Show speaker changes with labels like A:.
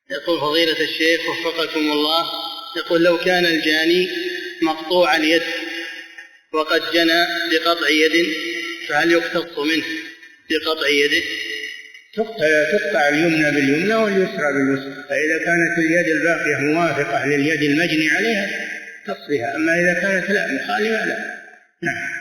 A: يقول فضيلة الشيخ وفقكم الله، يقول لو كان الجاني مقطوع اليد وقد جنى بقطع يد فهل يقتص منه بقطع يده؟
B: تقطع اليمنى باليمنى واليسرى باليسرى، فإذا كانت اليد الباقية موافقة لليد المجني عليها تصلها، أما إذا كانت لا مخالفة لا. نعم.